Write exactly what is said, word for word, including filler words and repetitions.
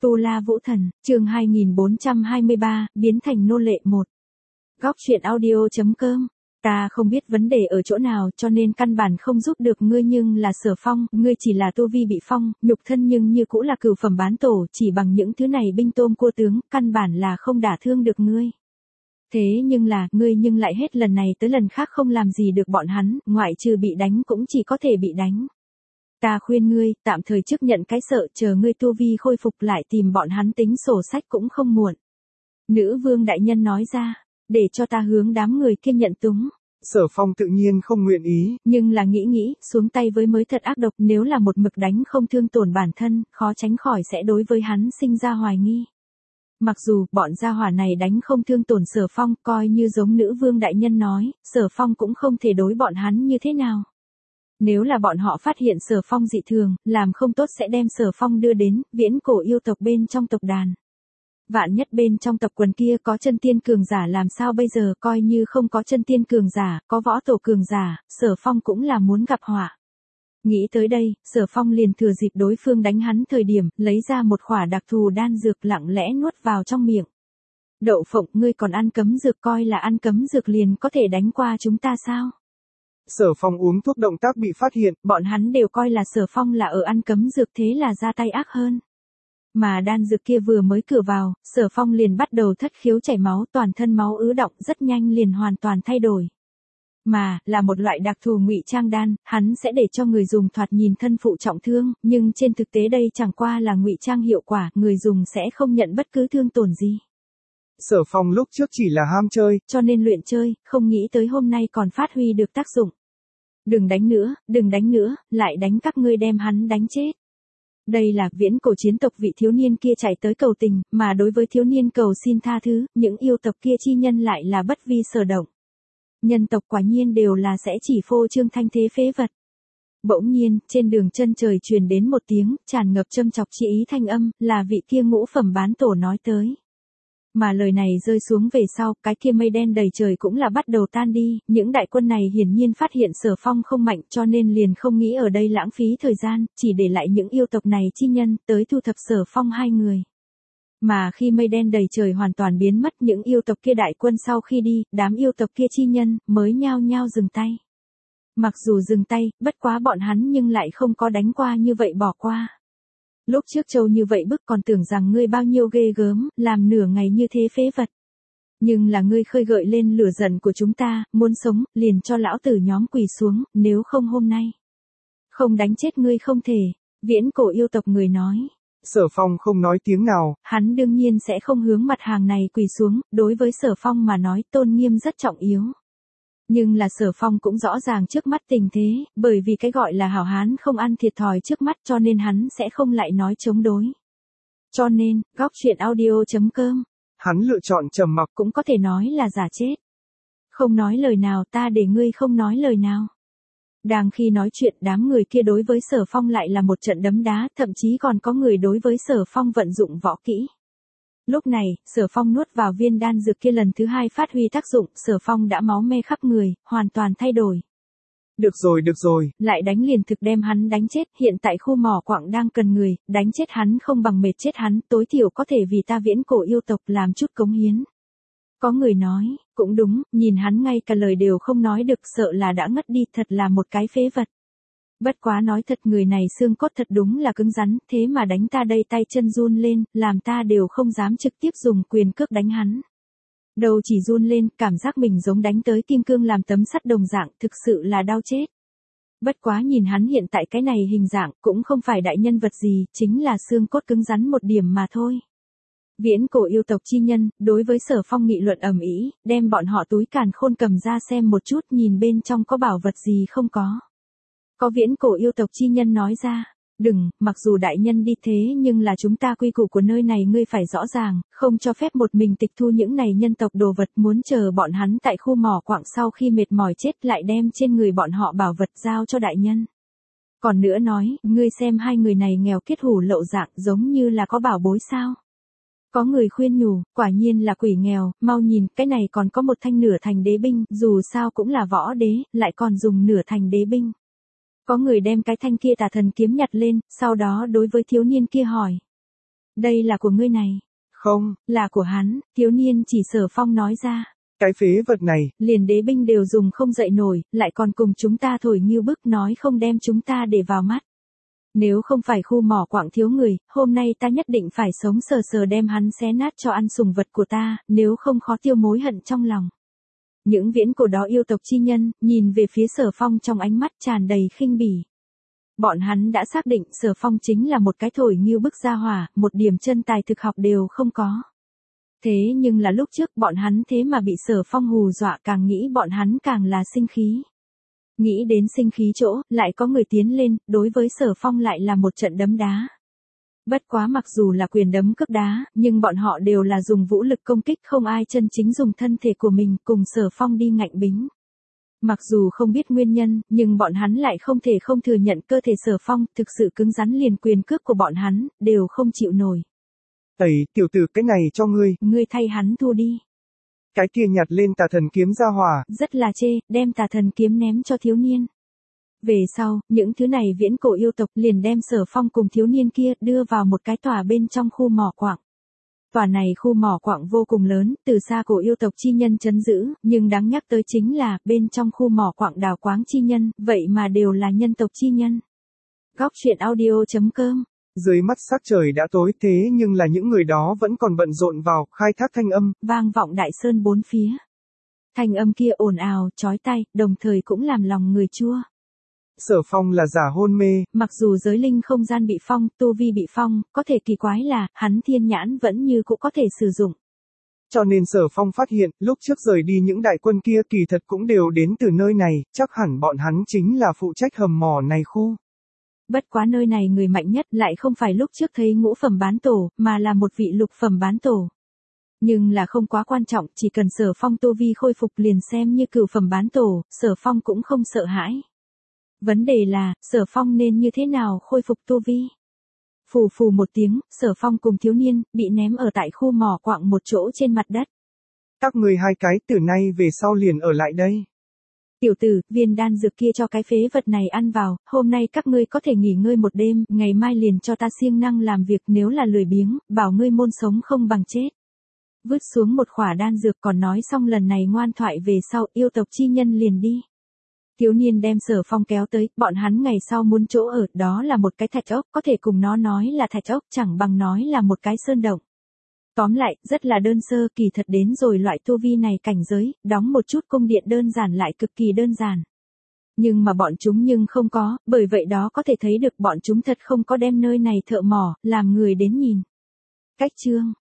Tu La Vũ Thần, chương hai nghìn bốn trăm hai mươi ba, biến thành nô lệ một. Góc truyện audio chấm com. Ta không biết vấn đề ở chỗ nào cho nên căn bản không giúp được ngươi, nhưng là Sở Phong, ngươi chỉ là tu vi bị phong, nhục thân nhưng như cũ là cửu phẩm bán tổ, chỉ bằng những thứ này binh tôm cua tướng, căn bản là không đả thương được ngươi. Thế nhưng là, ngươi nhưng lại hết lần này tới lần khác không làm gì được bọn hắn, ngoại trừ bị đánh cũng chỉ có thể bị đánh. Ta khuyên ngươi, tạm thời chấp nhận cái sợ, chờ ngươi tu vi khôi phục lại tìm bọn hắn tính sổ sách cũng không muộn. Nữ vương đại nhân nói ra, để cho ta hướng đám người kia nhận túng. Sở Phong tự nhiên không nguyện ý. Nhưng là nghĩ nghĩ, xuống tay với mới thật ác độc, nếu là một mực đánh không thương tổn bản thân, khó tránh khỏi sẽ đối với hắn sinh ra hoài nghi. Mặc dù, bọn gia hỏa này đánh không thương tổn Sở Phong, coi như giống nữ vương đại nhân nói, Sở Phong cũng không thể đối bọn hắn như thế nào. Nếu là bọn họ phát hiện Sở Phong dị thường, làm không tốt sẽ đem Sở Phong đưa đến viễn cổ yêu tộc bên trong tộc đàn. Vạn nhất bên trong tộc quần kia có chân tiên cường giả làm sao bây giờ, coi như không có chân tiên cường giả, có võ tổ cường giả, Sở Phong cũng là muốn gặp họa. Nghĩ tới đây, Sở Phong liền thừa dịp đối phương đánh hắn thời điểm, lấy ra một khỏa đặc thù đan dược lặng lẽ nuốt vào trong miệng. Đậu phộng, ngươi còn ăn cấm dược, coi là ăn cấm dược liền có thể đánh qua chúng ta sao? Sở Phong uống thuốc động tác bị phát hiện, bọn hắn đều coi là Sở Phong là ở ăn cấm dược, thế là ra tay ác hơn. Mà đan dược kia vừa mới cửa vào, Sở Phong liền bắt đầu thất khiếu chảy máu, toàn thân máu ứ đọng, rất nhanh liền hoàn toàn thay đổi. Mà, là một loại đặc thù ngụy trang đan, hắn sẽ để cho người dùng thoạt nhìn thân phụ trọng thương, nhưng trên thực tế đây chẳng qua là ngụy trang hiệu quả, người dùng sẽ không nhận bất cứ thương tổn gì. Sở Phong lúc trước chỉ là ham chơi, cho nên luyện chơi, không nghĩ tới hôm nay còn phát huy được tác dụng. Đừng đánh nữa, đừng đánh nữa, lại đánh các ngươi đem hắn đánh chết. Đây là viễn cổ chiến tộc vị thiếu niên kia chạy tới cầu tình, mà đối với thiếu niên cầu xin tha thứ, những yêu tộc kia chi nhân lại là bất vi sở động. Nhân tộc quả nhiên đều là sẽ chỉ phô trương thanh thế phế vật. Bỗng nhiên, trên đường chân trời truyền đến một tiếng, tràn ngập châm chọc chi ý thanh âm, là vị kia ngũ phẩm bán tổ nói tới. Mà lời này rơi xuống về sau, cái kia mây đen đầy trời cũng là bắt đầu tan đi, những đại quân này hiển nhiên phát hiện Sở Phong không mạnh cho nên liền không nghĩ ở đây lãng phí thời gian, chỉ để lại những yêu tộc này chi nhân, tới thu thập Sở Phong hai người. Mà khi mây đen đầy trời hoàn toàn biến mất, những yêu tộc kia đại quân sau khi đi, đám yêu tộc kia chi nhân, mới nhao nhao dừng tay. Mặc dù dừng tay, bất quá bọn hắn nhưng lại không có đánh qua như vậy bỏ qua. Lúc trước châu như vậy bức còn tưởng rằng ngươi bao nhiêu ghê gớm, làm nửa ngày như thế phế vật. Nhưng là ngươi khơi gợi lên lửa giận của chúng ta, muốn sống, liền cho lão tử nhóm quỳ xuống, nếu không hôm nay. Không đánh chết ngươi không thể, viễn cổ yêu tộc người nói. Sở Phong không nói tiếng nào. Hắn đương nhiên sẽ không hướng mặt hàng này quỳ xuống, đối với Sở Phong mà nói tôn nghiêm rất trọng yếu. Nhưng là Sở Phong cũng rõ ràng trước mắt tình thế, bởi vì cái gọi là hảo hán không ăn thiệt thòi trước mắt cho nên hắn sẽ không lại nói chống đối. Cho nên, góc truyện audio chấm com. Hắn lựa chọn trầm mặc, cũng có thể nói là giả chết. Không nói lời nào, ta để ngươi không nói lời nào. Đang khi nói chuyện, đám người kia đối với Sở Phong lại là một trận đấm đá, thậm chí còn có người đối với Sở Phong vận dụng võ kỹ. Lúc này, Sở Phong nuốt vào viên đan dược kia lần thứ hai phát huy tác dụng, Sở Phong đã máu me khắp người, hoàn toàn thay đổi. Được rồi được rồi, lại đánh liền thực đem hắn đánh chết, hiện tại khu mỏ quặng đang cần người, đánh chết hắn không bằng mệt chết hắn, tối thiểu có thể vì ta viễn cổ yêu tộc làm chút cống hiến. Có người nói, cũng đúng, nhìn hắn ngay cả lời đều không nói được, sợ là đã ngất đi, thật là một cái phế vật. Bất quá nói thật, người này xương cốt thật đúng là cứng rắn, thế mà đánh ta đây tay chân run lên, làm ta đều không dám trực tiếp dùng quyền cước đánh hắn. Đầu chỉ run lên, cảm giác mình giống đánh tới kim cương làm tấm sắt đồng dạng, thực sự là đau chết. Bất quá nhìn hắn hiện tại cái này hình dạng, cũng không phải đại nhân vật gì, chính là xương cốt cứng rắn một điểm mà thôi. Viễn cổ yêu tộc chi nhân, đối với Sở Phong nghị luận ầm ĩ, đem bọn họ túi càn khôn cầm ra xem một chút, nhìn bên trong có bảo vật gì không có. Có viễn cổ yêu tộc chi nhân nói ra, đừng, mặc dù đại nhân đi thế nhưng là chúng ta quy củ của nơi này ngươi phải rõ ràng, không cho phép một mình tịch thu những này nhân tộc đồ vật, muốn chờ bọn hắn tại khu mỏ quặng sau khi mệt mỏi chết lại đem trên người bọn họ bảo vật giao cho đại nhân. Còn nữa nói, ngươi xem hai người này nghèo kiết hủ lậu dạng giống như là có bảo bối sao. Có người khuyên nhủ, quả nhiên là quỷ nghèo, mau nhìn, cái này còn có một thanh nửa thành đế binh, dù sao cũng là võ đế, lại còn dùng nửa thành đế binh. Có người đem cái thanh kia tà thần kiếm nhặt lên, sau đó đối với thiếu niên kia hỏi. Đây là của ngươi này. Không. Là của hắn, thiếu niên chỉ Sở Phong nói ra. Cái phế vật này. Liền đế binh đều dùng không dậy nổi, lại còn cùng chúng ta thổi như bức nói không đem chúng ta để vào mắt. Nếu không phải khu mỏ quặng thiếu người, hôm nay ta nhất định phải sống sờ sờ đem hắn xé nát cho ăn sùng vật của ta, nếu không khó tiêu mối hận trong lòng. Những viễn cổ đó yêu tộc chi nhân, nhìn về phía Sở Phong trong ánh mắt tràn đầy khinh bỉ. Bọn hắn đã xác định Sở Phong chính là một cái thổi như bức gia hỏa, một điểm chân tài thực học đều không có. Thế nhưng là lúc trước bọn hắn thế mà bị Sở Phong hù dọa, càng nghĩ bọn hắn càng là sinh khí. Nghĩ đến sinh khí chỗ, lại có người tiến lên, đối với Sở Phong lại là một trận đấm đá. Bất quá mặc dù là quyền đấm cước đá, nhưng bọn họ đều là dùng vũ lực công kích, không ai chân chính dùng thân thể của mình cùng Sở Phong đi ngạnh bính. Mặc dù không biết nguyên nhân, nhưng bọn hắn lại không thể không thừa nhận cơ thể Sở Phong thực sự cứng rắn, liền quyền cước của bọn hắn đều không chịu nổi. Tẩy, tiểu tử, cái này cho ngươi. Ngươi thay hắn thua đi. Cái kia nhặt lên tà thần kiếm ra hỏa. Rất là chê, đem tà thần kiếm ném cho thiếu niên. Về sau, những thứ này viễn cổ yêu tộc liền đem Sở Phong cùng thiếu niên kia đưa vào một cái tòa bên trong khu mỏ quặng. Tòa này khu mỏ quặng vô cùng lớn, từ xa cổ yêu tộc chi nhân trấn giữ, nhưng đáng nhắc tới chính là, bên trong khu mỏ quặng đào quáng chi nhân, vậy mà đều là nhân tộc chi nhân. Góc truyện audio chấm com. Dưới mắt sắc trời đã tối, thế nhưng là những người đó vẫn còn bận rộn vào, khai thác thanh âm, vang vọng đại sơn bốn phía. Thanh âm kia ồn ào, chói tai, đồng thời cũng làm lòng người chua. Sở Phong là giả hôn mê. Mặc dù giới linh không gian bị phong, tu vi bị phong, có thể kỳ quái là, hắn thiên nhãn vẫn như cũng có thể sử dụng. Cho nên Sở Phong phát hiện, lúc trước rời đi những đại quân kia kỳ thật cũng đều đến từ nơi này, chắc hẳn bọn hắn chính là phụ trách hầm mỏ này khu. Bất quá nơi này người mạnh nhất lại không phải lúc trước thấy ngũ phẩm bán tổ, mà là một vị lục phẩm bán tổ. Nhưng là không quá quan trọng, chỉ cần Sở Phong tu vi khôi phục liền xem như cửu phẩm bán tổ, Sở Phong cũng không sợ hãi. Vấn đề là, Sở Phong nên như thế nào khôi phục tu vi? Phù phù một tiếng, Sở Phong cùng thiếu niên, bị ném ở tại khu mỏ quặng một chỗ trên mặt đất. Các người hai cái từ nay về sau liền ở lại đây. Tiểu tử, viên đan dược kia cho cái phế vật này ăn vào, hôm nay các ngươi có thể nghỉ ngơi một đêm, ngày mai liền cho ta siêng năng làm việc, nếu là lười biếng, bảo ngươi môn sống không bằng chết. Vứt xuống một khỏa đan dược, còn nói xong lần này ngoan thoại về sau, yêu tộc chi nhân liền đi. Thiếu niên đem Sở Phong kéo tới, bọn hắn ngày sau muốn chỗ ở, đó là một cái thạch ốc, có thể cùng nó nói là thạch ốc, chẳng bằng nói là một cái sơn động. Tóm lại, rất là đơn sơ, kỳ thật đến rồi loại tu vi này cảnh giới, đóng một chút cung điện đơn giản lại cực kỳ đơn giản. Nhưng mà bọn chúng nhưng không có, bởi vậy đó có thể thấy được bọn chúng thật không có đem nơi này thợ mỏ, làm người đến nhìn. Cách chương